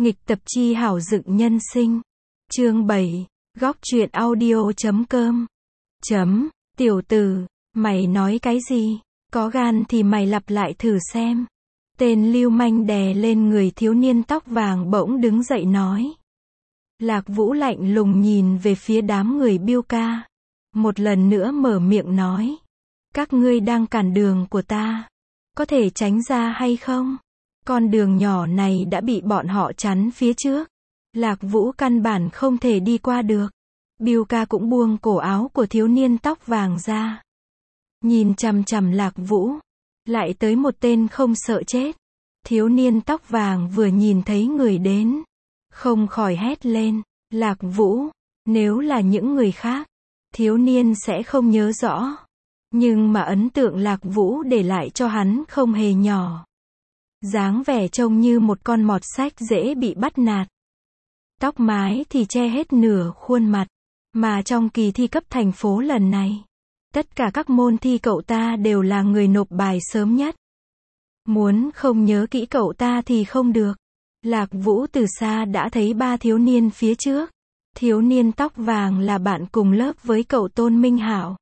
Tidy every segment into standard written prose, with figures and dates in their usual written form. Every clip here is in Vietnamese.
Nghịch tập chi hảo dựng nhân sinh. Chương 7. Góc truyện audio.com. Tiểu tử, mày nói cái gì? Có gan thì mày lặp lại thử xem. Tên lưu manh đè lên người thiếu niên tóc vàng bỗng đứng dậy nói. Lạc Vũ lạnh lùng nhìn về phía đám người Biêu ca. Một lần nữa mở miệng nói. Các ngươi đang cản đường của ta. Có thể tránh ra hay không? Con đường nhỏ này đã bị bọn họ chắn phía trước. Lạc Vũ căn bản không thể đi qua được. Biêu ca cũng buông cổ áo của thiếu niên tóc vàng ra. Nhìn chằm chằm Lạc Vũ. Lại tới một tên không sợ chết. Thiếu niên tóc vàng vừa nhìn thấy người đến. Không khỏi hét lên. Lạc Vũ, nếu là những người khác, thiếu niên sẽ không nhớ rõ. Nhưng mà ấn tượng Lạc Vũ để lại cho hắn không hề nhỏ. Dáng vẻ trông như một con mọt sách dễ bị bắt nạt. Tóc mái thì che hết nửa khuôn mặt. Mà trong kỳ thi cấp thành phố lần này, tất cả các môn thi cậu ta đều là người nộp bài sớm nhất. Muốn không nhớ kỹ cậu ta thì không được. Lạc Vũ từ xa đã thấy ba thiếu niên phía trước. Thiếu niên tóc vàng là bạn cùng lớp với cậu Tôn Minh Hạo.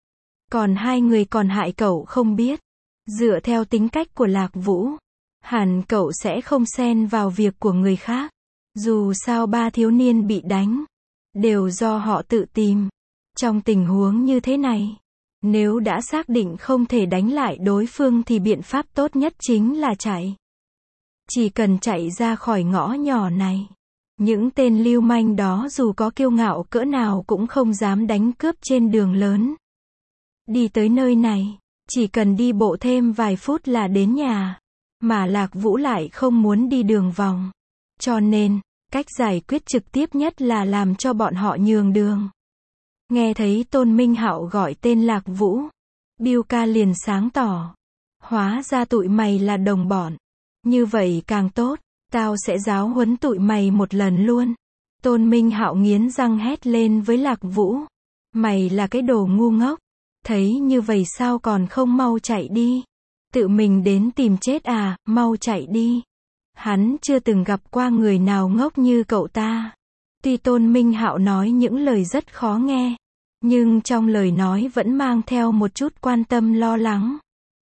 Còn hai người còn hại cậu không biết. Dựa theo tính cách của Lạc Vũ, hẳn cậu sẽ không xen vào việc của người khác. Dù sao ba thiếu niên bị đánh, đều do họ tự tìm. Trong tình huống như thế này, nếu đã xác định không thể đánh lại đối phương thì biện pháp tốt nhất chính là chạy. Chỉ cần chạy ra khỏi ngõ nhỏ này, những tên lưu manh đó dù có kiêu ngạo cỡ nào cũng không dám đánh cướp trên đường lớn. Đi tới nơi này, chỉ cần đi bộ thêm vài phút là đến nhà. Mà Lạc Vũ lại không muốn đi đường vòng. Cho nên, cách giải quyết trực tiếp nhất là làm cho bọn họ nhường đường. Nghe thấy Tôn Minh Hạo gọi tên Lạc Vũ, Biêu ca liền sáng tỏ. Hóa ra tụi mày là đồng bọn. Như vậy càng tốt, tao sẽ giáo huấn tụi mày một lần luôn. Tôn Minh Hạo nghiến răng hét lên với Lạc Vũ. Mày là cái đồ ngu ngốc. Thấy như vậy sao còn không mau chạy đi. Tự mình đến tìm chết à, mau chạy đi. Hắn chưa từng gặp qua người nào ngốc như cậu ta. Tuy Tôn Minh Hạo nói những lời rất khó nghe, nhưng trong lời nói vẫn mang theo một chút quan tâm lo lắng.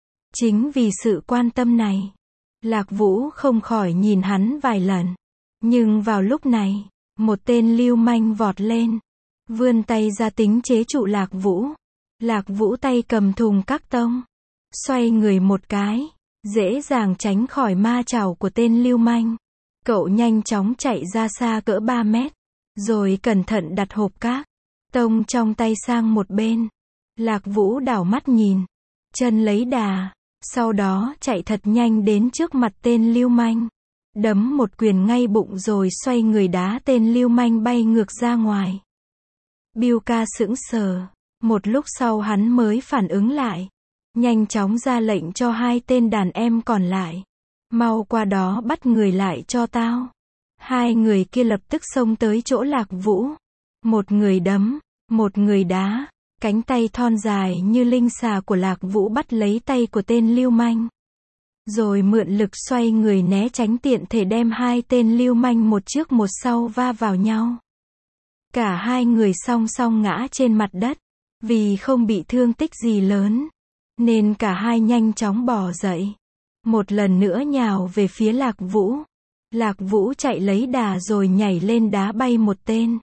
Chính vì sự quan tâm này, Lạc Vũ không khỏi nhìn hắn vài lần. Nhưng vào lúc này, một tên lưu manh vọt lên, vươn tay ra tính chế trụ Lạc Vũ. Lạc Vũ tay cầm thùng các tông, xoay người một cái, dễ dàng tránh khỏi ma chảo của tên lưu manh. Cậu nhanh chóng chạy ra xa cỡ 3 mét, rồi cẩn thận đặt hộp các tông trong tay sang một bên. Lạc Vũ đảo mắt nhìn, chân lấy đà, sau đó chạy thật nhanh đến trước mặt tên lưu manh. Đấm một quyền ngay bụng rồi xoay người đá tên lưu manh bay ngược ra ngoài. Biêu ca sững sờ, một lúc sau hắn mới phản ứng lại. Nhanh chóng ra lệnh cho hai tên đàn em còn lại. Mau qua đó bắt người lại cho tao. Hai người kia lập tức xông tới chỗ Lạc Vũ. Một người đấm, một người đá. Cánh tay thon dài như linh xà của Lạc Vũ bắt lấy tay của tên lưu manh. Rồi mượn lực xoay người né tránh, tiện thể đem hai tên lưu manh một trước một sau va vào nhau. Cả hai người song song ngã trên mặt đất. Vì không bị thương tích gì lớn, nên cả hai nhanh chóng bò dậy. Một lần nữa nhào về phía Lạc Vũ. Lạc Vũ chạy lấy đà rồi nhảy lên đá bay một tên.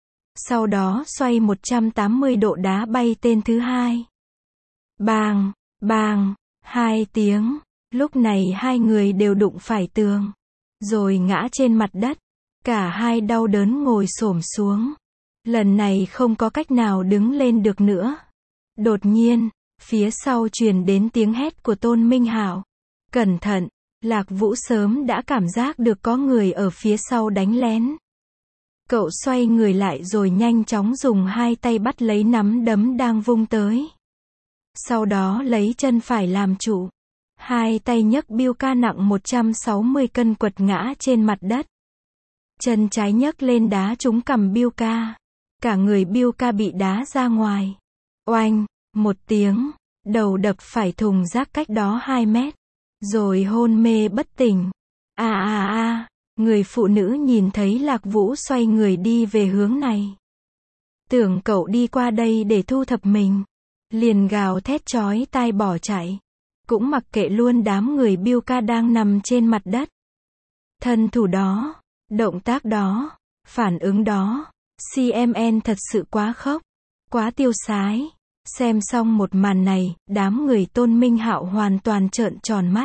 Sau đó xoay 180 độ đá bay tên thứ hai. Bang, bang, 2 tiếng. Lúc này hai người đều đụng phải tường. Rồi ngã trên mặt đất. Cả hai đau đớn ngồi xổm xuống. Lần này không có cách nào đứng lên được nữa. Đột nhiên, phía sau truyền đến tiếng hét của Tôn Minh Hạo. Cẩn thận, Lạc Vũ sớm đã cảm giác được có người ở phía sau đánh lén. Cậu xoay người lại rồi nhanh chóng dùng hai tay bắt lấy nắm đấm đang vung tới. Sau đó lấy chân phải làm trụ. Hai tay nhấc Biêu ca nặng 160 cân quật ngã trên mặt đất. Chân trái nhấc lên đá trúng cằm Biêu ca. Cả người Biêu ca bị đá ra ngoài. Oanh, một tiếng, đầu đập phải thùng rác cách đó 2 mét. Rồi hôn mê bất tỉnh. Người phụ nữ nhìn thấy Lạc Vũ xoay người đi về hướng này. Tưởng cậu đi qua đây để thu thập mình. Liền gào thét chói tai bỏ chạy. Cũng mặc kệ luôn đám người Biêu ca đang nằm trên mặt đất. Thân thủ đó, động tác đó, phản ứng đó, CMN thật sự quá khốc, quá tiêu sái. Xem xong một màn này, đám người Tôn Minh Hạo hoàn toàn trợn tròn mắt.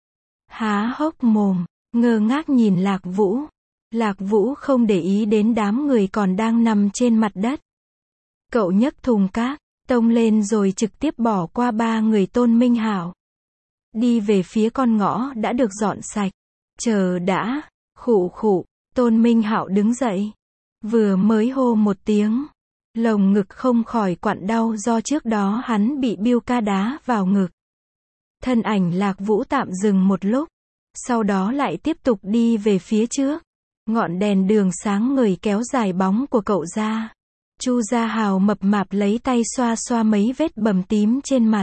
Há hốc mồm, ngơ ngác nhìn Lạc Vũ. Lạc Vũ không để ý đến đám người còn đang nằm trên mặt đất. Cậu nhấc thùng cát, tông lên rồi trực tiếp bỏ qua ba người Tôn Minh Hạo. Đi về phía con ngõ đã được dọn sạch. Chờ đã, khụ khụ, Tôn Minh Hạo đứng dậy. Vừa mới hô một tiếng, lồng ngực không khỏi quặn đau do trước đó hắn bị Biêu ca đá vào ngực. Thân ảnh Lạc Vũ tạm dừng một lúc, sau đó lại tiếp tục đi về phía trước. Ngọn đèn đường sáng ngời kéo dài bóng của cậu ra. Chu Gia Hào mập mạp lấy tay xoa xoa mấy vết bầm tím trên mặt.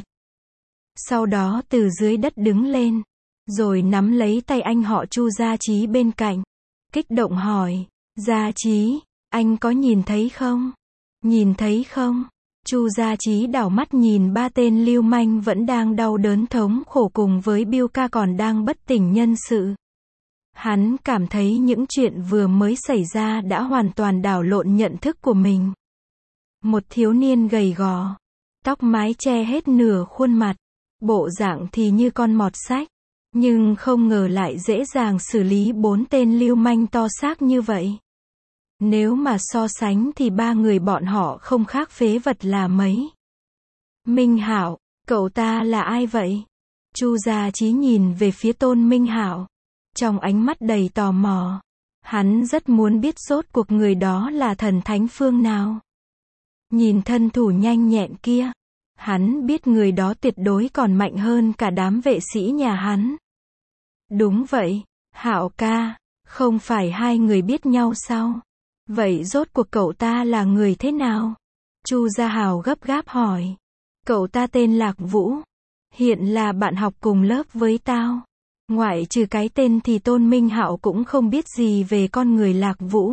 Sau đó từ dưới đất đứng lên, rồi nắm lấy tay anh họ Chu Gia Chí bên cạnh. Kích động hỏi, Gia Chí, anh có nhìn thấy không? Nhìn thấy không? Chu Gia Chí đảo mắt nhìn ba tên lưu manh vẫn đang đau đớn thống khổ cùng với Biêu ca còn đang bất tỉnh nhân sự. Hắn cảm thấy những chuyện vừa mới xảy ra đã hoàn toàn đảo lộn nhận thức của mình. Một thiếu niên gầy gò, tóc mái che hết nửa khuôn mặt, bộ dạng thì như con mọt sách, nhưng không ngờ lại dễ dàng xử lý 4 tên lưu manh to xác như vậy. Nếu mà so sánh thì ba người bọn họ không khác phế vật là mấy. Minh Hạo, cậu ta là ai vậy? Chu Gia Chí nhìn về phía Tôn Minh Hạo, trong ánh mắt đầy tò mò. Hắn rất muốn biết rốt cuộc người đó là thần thánh phương nào. Nhìn thân thủ nhanh nhẹn kia, hắn biết người đó tuyệt đối còn mạnh hơn cả đám vệ sĩ nhà hắn. Đúng vậy, Hạo ca, không phải hai người biết nhau sao? Vậy rốt cuộc cậu ta là người thế nào? Chu Gia Hào gấp gáp hỏi. Cậu ta tên Lạc Vũ, hiện là bạn học cùng lớp với tao. Ngoại trừ cái tên thì Tôn Minh Hạo cũng không biết gì về con người Lạc Vũ.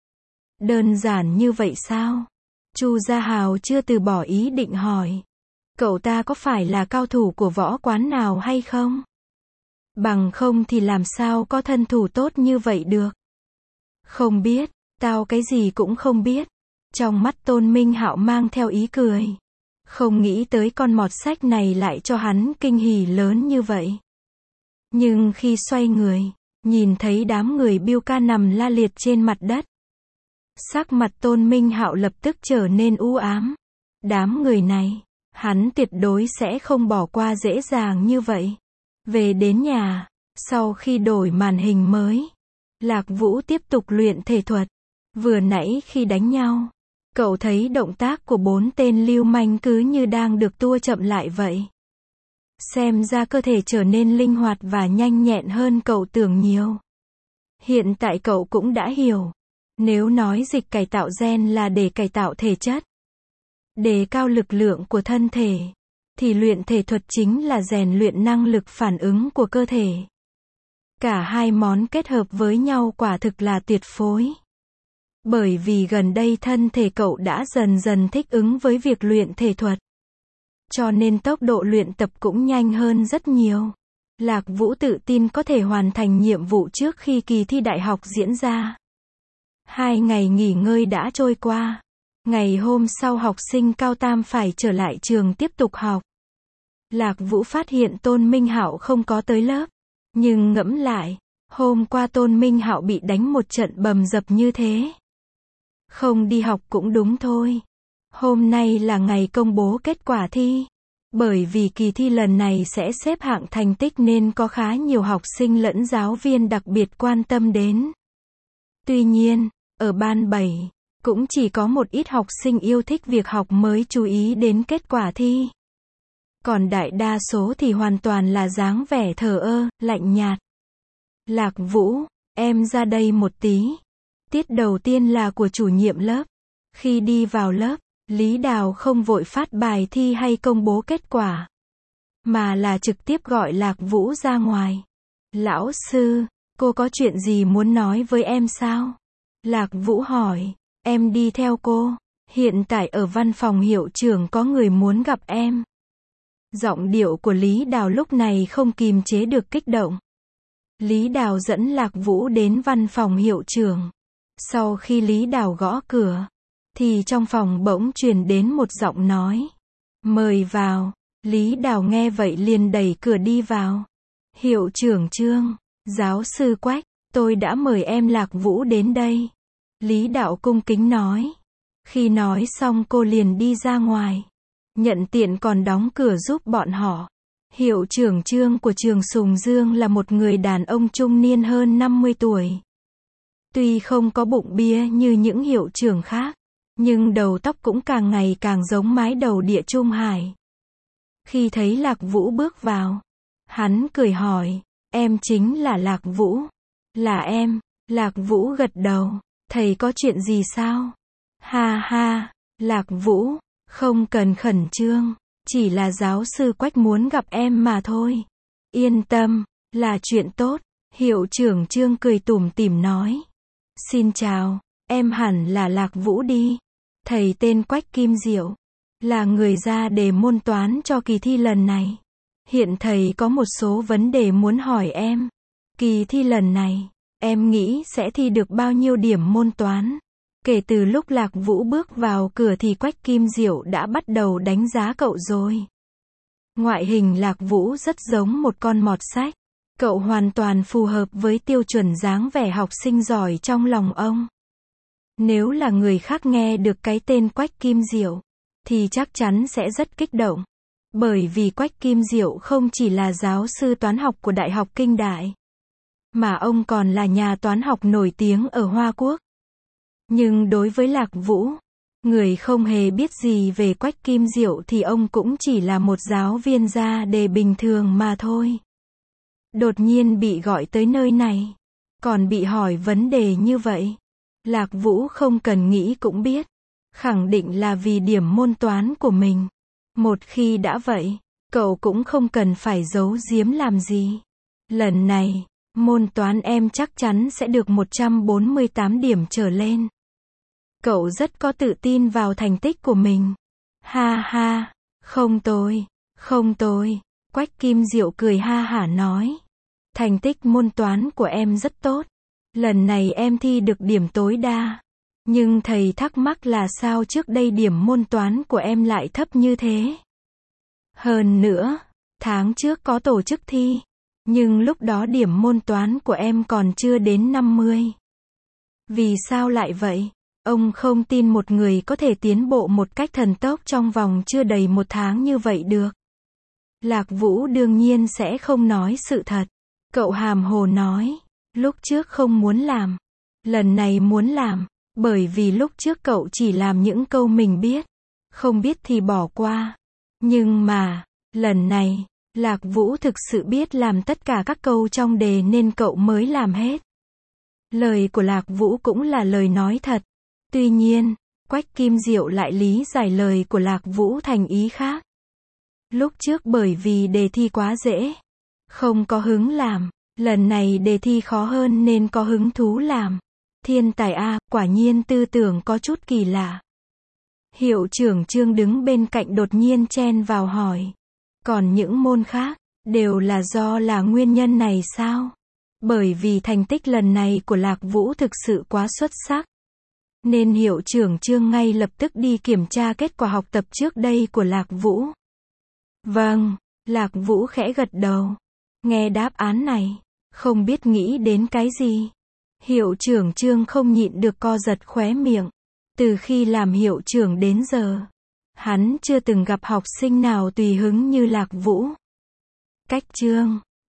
Đơn giản như vậy sao? Chu Gia Hào chưa từ bỏ ý định hỏi. Cậu ta có phải là cao thủ của võ quán nào hay không? Bằng không thì làm sao có thân thủ tốt như vậy được? Không biết, tao cái gì cũng không biết. Trong mắt Tôn Minh Hạo mang theo ý cười. Không nghĩ tới con mọt sách này lại cho hắn kinh hỉ lớn như vậy. Nhưng khi xoay người, nhìn thấy đám người Biêu ca nằm la liệt trên mặt đất. Sắc mặt Tôn Minh Hạo lập tức trở nên u ám. Đám người này, hắn tuyệt đối sẽ không bỏ qua dễ dàng như vậy. Về đến nhà, sau khi đổi màn hình mới, Lạc Vũ tiếp tục luyện thể thuật. Vừa nãy khi đánh nhau, cậu thấy động tác của 4 tên lưu manh cứ như đang được tua chậm lại vậy. Xem ra cơ thể trở nên linh hoạt và nhanh nhẹn hơn cậu tưởng nhiều. Hiện tại cậu cũng đã hiểu. Nếu nói dịch cải tạo gen là để cải tạo thể chất, đề cao lực lượng của thân thể, thì luyện thể thuật chính là rèn luyện năng lực phản ứng của cơ thể. Cả hai món kết hợp với nhau quả thực là tuyệt phối. Bởi vì gần đây thân thể cậu đã dần dần thích ứng với việc luyện thể thuật. Cho nên tốc độ luyện tập cũng nhanh hơn rất nhiều. Lạc Vũ tự tin có thể hoàn thành nhiệm vụ trước khi kỳ thi đại học diễn ra. 2 ngày nghỉ ngơi đã trôi qua. Ngày hôm sau học sinh cao tam phải trở lại trường tiếp tục học. Lạc Vũ phát hiện Tôn Minh Hạo không có tới lớp. Nhưng ngẫm lại, hôm qua Tôn Minh Hạo bị đánh một trận bầm dập như thế. Không đi học cũng đúng thôi. Hôm nay là ngày công bố kết quả thi. Bởi vì kỳ thi lần này sẽ xếp hạng thành tích nên có khá nhiều học sinh lẫn giáo viên đặc biệt quan tâm đến. Tuy nhiên, ở ban 7, cũng chỉ có một ít học sinh yêu thích việc học mới chú ý đến kết quả thi. Còn đại đa số thì hoàn toàn là dáng vẻ thờ ơ, lạnh nhạt. Lạc Vũ, em ra đây một tí. Tiết đầu tiên là của chủ nhiệm lớp. Khi đi vào lớp, Lý Đào không vội phát bài thi hay công bố kết quả, mà là trực tiếp gọi Lạc Vũ ra ngoài. Lão sư, Cô có chuyện gì muốn nói với em sao? Lạc Vũ hỏi. Em đi theo cô. Hiện tại ở văn phòng hiệu trưởng có người muốn gặp em. Giọng điệu của Lý Đào lúc này không kìm chế được kích động. Lý Đào dẫn Lạc Vũ đến văn phòng hiệu trưởng. Sau khi Lý Đào gõ cửa, thì trong phòng bỗng truyền đến một giọng nói. Mời vào. Lý Đào nghe vậy liền đẩy cửa đi vào. Hiệu trưởng Trương, giáo sư Quách, tôi đã mời em Lạc Vũ đến đây. Lý Đạo cung kính nói. Khi nói xong cô liền đi ra ngoài. Nhận tiện còn đóng cửa giúp bọn họ. Hiệu trưởng Trương của trường Sùng Dương là một người đàn ông trung niên hơn 50 tuổi. Tuy không có bụng bia như những hiệu trưởng khác, nhưng đầu tóc cũng càng ngày càng giống mái đầu Địa Trung Hải. Khi thấy Lạc Vũ bước vào, hắn cười hỏi, em chính là Lạc Vũ. Là em. Lạc Vũ gật đầu. Thầy có chuyện gì sao? Ha ha, Lạc Vũ, không cần khẩn trương, chỉ là giáo sư Quách muốn gặp em mà thôi. Yên tâm, là chuyện tốt. Hiệu trưởng Trương cười tủm tỉm nói. Xin chào, em hẳn là Lạc Vũ đi. Thầy tên Quách Kim Diệu, là người ra đề môn toán cho kỳ thi lần này. Hiện thầy có một số vấn đề muốn hỏi em. Kỳ thi lần này, em nghĩ sẽ thi được bao nhiêu điểm môn toán? Kể từ lúc Lạc Vũ bước vào cửa thì Quách Kim Diệu đã bắt đầu đánh giá cậu rồi. Ngoại hình Lạc Vũ rất giống một con mọt sách. Cậu hoàn toàn phù hợp với tiêu chuẩn dáng vẻ học sinh giỏi trong lòng ông. Nếu là người khác nghe được cái tên Quách Kim Diệu, thì chắc chắn sẽ rất kích động. Bởi vì Quách Kim Diệu không chỉ là giáo sư toán học của Đại học Kinh Đại, mà ông còn là nhà toán học nổi tiếng ở Hoa Quốc. Nhưng đối với Lạc Vũ, người không hề biết gì về Quách Kim Diệu thì ông cũng chỉ là một giáo viên ra đề bình thường mà thôi. Đột nhiên bị gọi tới nơi này, còn bị hỏi vấn đề như vậy. Lạc Vũ không cần nghĩ cũng biết, khẳng định là vì điểm môn toán của mình. Một khi đã vậy, cậu cũng không cần phải giấu giếm làm gì. Lần này, môn toán em chắc chắn sẽ được 148 điểm trở lên. Cậu rất có tự tin vào thành tích của mình. Ha ha, không tồi. Quách Kim Diệu cười ha hả nói. Thành tích môn toán của em rất tốt. Lần này em thi được điểm tối đa. Nhưng thầy thắc mắc là sao trước đây điểm môn toán của em lại thấp như thế? Hơn nữa, tháng trước có tổ chức thi, nhưng lúc đó điểm môn toán của em còn chưa đến 50. Vì sao lại vậy? Ông không tin một người có thể tiến bộ một cách thần tốc trong vòng chưa đầy một tháng như vậy được. Lạc Vũ đương nhiên sẽ không nói sự thật. Cậu hàm hồ nói, lúc trước không muốn làm, lần này muốn làm, bởi vì lúc trước cậu chỉ làm những câu mình biết, không biết thì bỏ qua. Nhưng mà, lần này, Lạc Vũ thực sự biết làm tất cả các câu trong đề nên cậu mới làm hết. Lời của Lạc Vũ cũng là lời nói thật. Tuy nhiên, Quách Kim Diệu lại lý giải lời của Lạc Vũ thành ý khác. Lúc trước bởi vì đề thi quá dễ, không có hứng làm, lần này đề thi khó hơn nên có hứng thú làm. Thiên tài a, quả nhiên tư tưởng có chút kỳ lạ. Hiệu trưởng Trương đứng bên cạnh đột nhiên chen vào hỏi. Còn những môn khác, đều là do là nguyên nhân này sao? Bởi vì thành tích lần này của Lạc Vũ thực sự quá xuất sắc. Nên hiệu trưởng Trương ngay lập tức đi kiểm tra kết quả học tập trước đây của Lạc Vũ. Vâng, Lạc Vũ khẽ gật đầu. Nghe đáp án này, không biết nghĩ đến cái gì. Hiệu trưởng Trương không nhịn được co giật khóe miệng. Từ khi làm hiệu trưởng đến giờ, hắn chưa từng gặp học sinh nào tùy hứng như Lạc Vũ. Cách Trương